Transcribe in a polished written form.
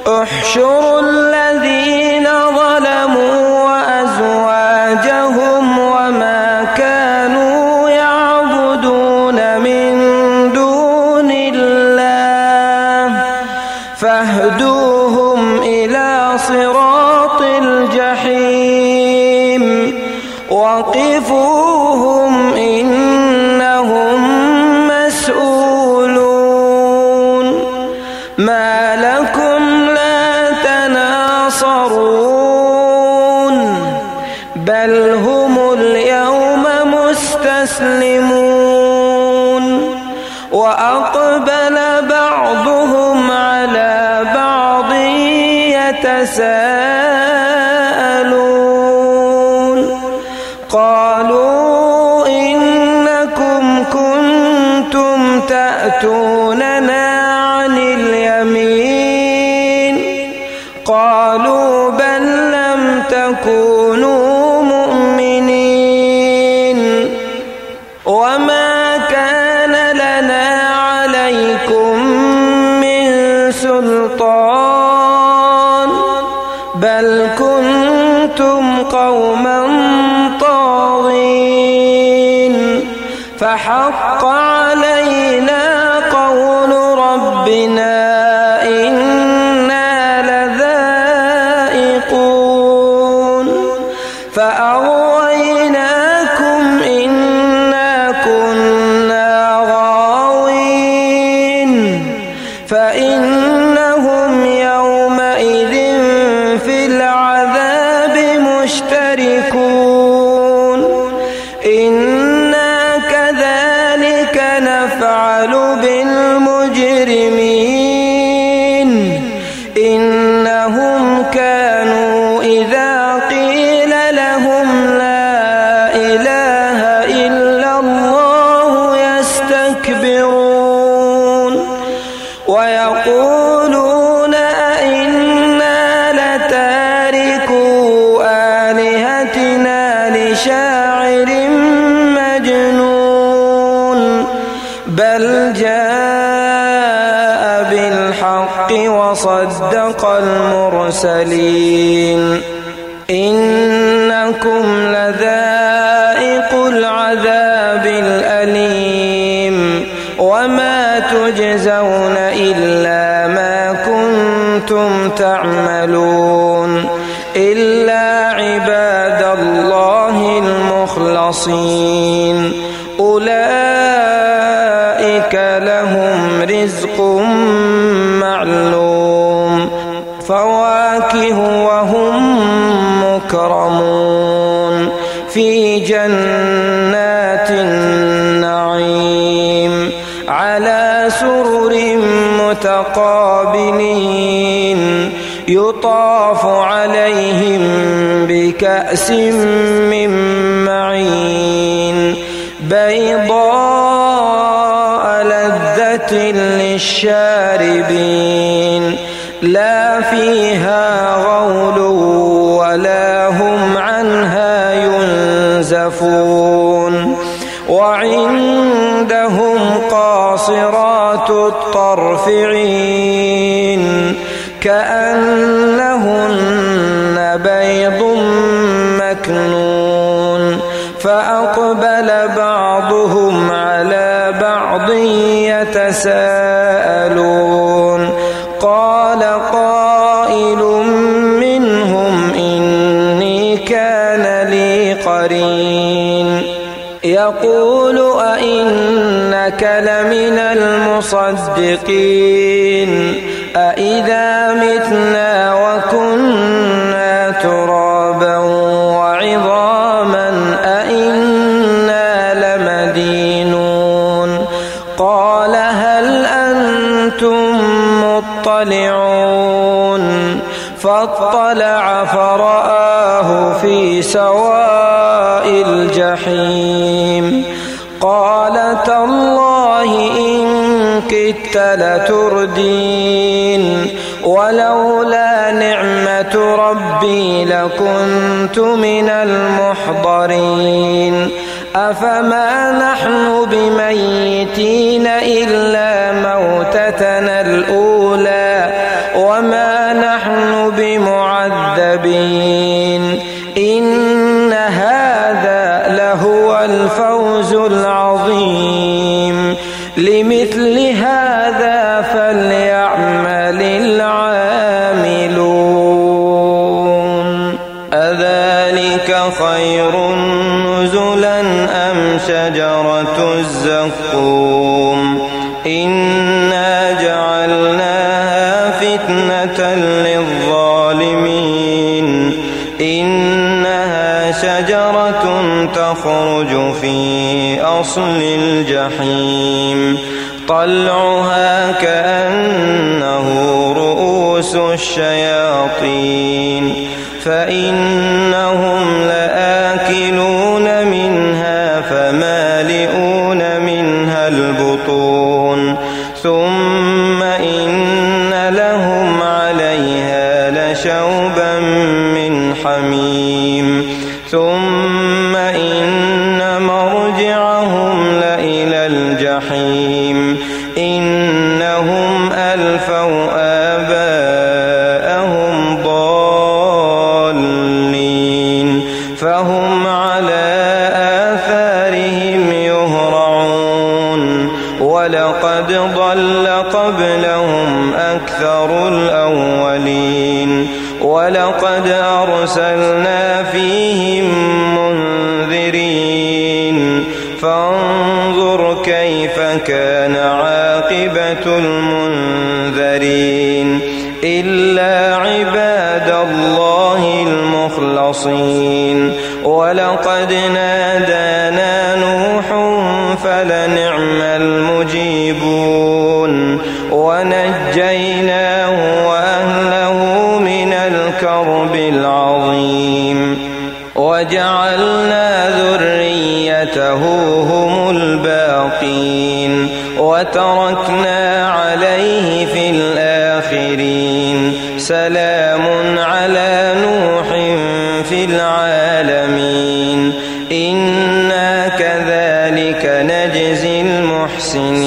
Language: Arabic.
احشروا الذين ظلموا وأزواجهم وما كانوا يعبدون من دون الله فاهدوهم إلى صراط الجحيم وقفوهم إنهم مسؤولون ما لكم لا تناصرون بل هم اليوم مستسلمون وأقبل بعضهم على بعض يتساءلون قالوا إنكم كنتم تأتوننا عن اليمين قالوا بل لم تكونوا مؤمنين وما كان لنا عليكم من سلطان بل كنتم قوما طاغين فحق علينا قول ربنا إنا لذائقون فأغويناكم إنا كنا غاوين فإنهم يومئذ في العذاب مشتركون إنا كذلك نفعل بالمجرمين إنهم كانوا إذا قيل لهم لا إله إلا الله يستكبرون ويقولون أئنا لتاركو آلهتنا لشاعر مجنون بل جاء بالحق وصدق المرسلين إنكم لذائق العذاب الأليم وما تجزون إلا ما كنتم تعملون إلا عباد الله المخلصين أولئك لهم رزق معلوم فواكه وهم مكرمون في جنات النعيم على سرر متقابلين يطاف عليهم بكأس من معين بيضاء لذة للشاربين لا فيها غول ولا هم عنها ينزفون وعندهم قاصرات الطرف عين كأنهن بيض مكنون فأقبل بعضهم على بعض يتساءلون قال قائل منهم إني كان لي قرين يقول أئنك لمن المصدقين أإذا متنا وكنا ترابا وعظاما أئنا لمدينون قال هل أنتم مطلعون فاطلع فرآه في سواء الجحيم قال تالله إن كدت لتردين ولولا نعمة ربي لكنت من المحضرين أفما نحن بميتين إلا موتتنا الأولى وما نحن بمعذبين إن هذا لهو الفوز العظيم لمثل هذا فليعمل العاملون أذلك خير نزلا أم شجرة الزقوم إنا جعلناها فتنة للظالمين إنها شجرة تخرج في أصل الجحيم طلعها كأنه رؤوس الشياطين فإنهم لآكلون منها فمالئون منها البطون ثم إن لهم عليها لشوبا من حميم ثم إن مرجعهم لإلى الجحيم إنهم ألفوا آباءهم ضالين فهم على آثارهم يهرعون ولقد ضل قبلهم أكثر الأولين ولقد أرسلنا فيهم منذرين فانظر كيف كان عاقبة المنذرين إلا عباد الله المخلصين ولقد نادانا نوح فلنعم المجيبون ونجيناه وأهله من الكرب العظيم وجعلنا ذريته هم الباقين وتركنا عليه في الآخرين سلام على نوح في العالمين إنا كذلك نجزي المحسنين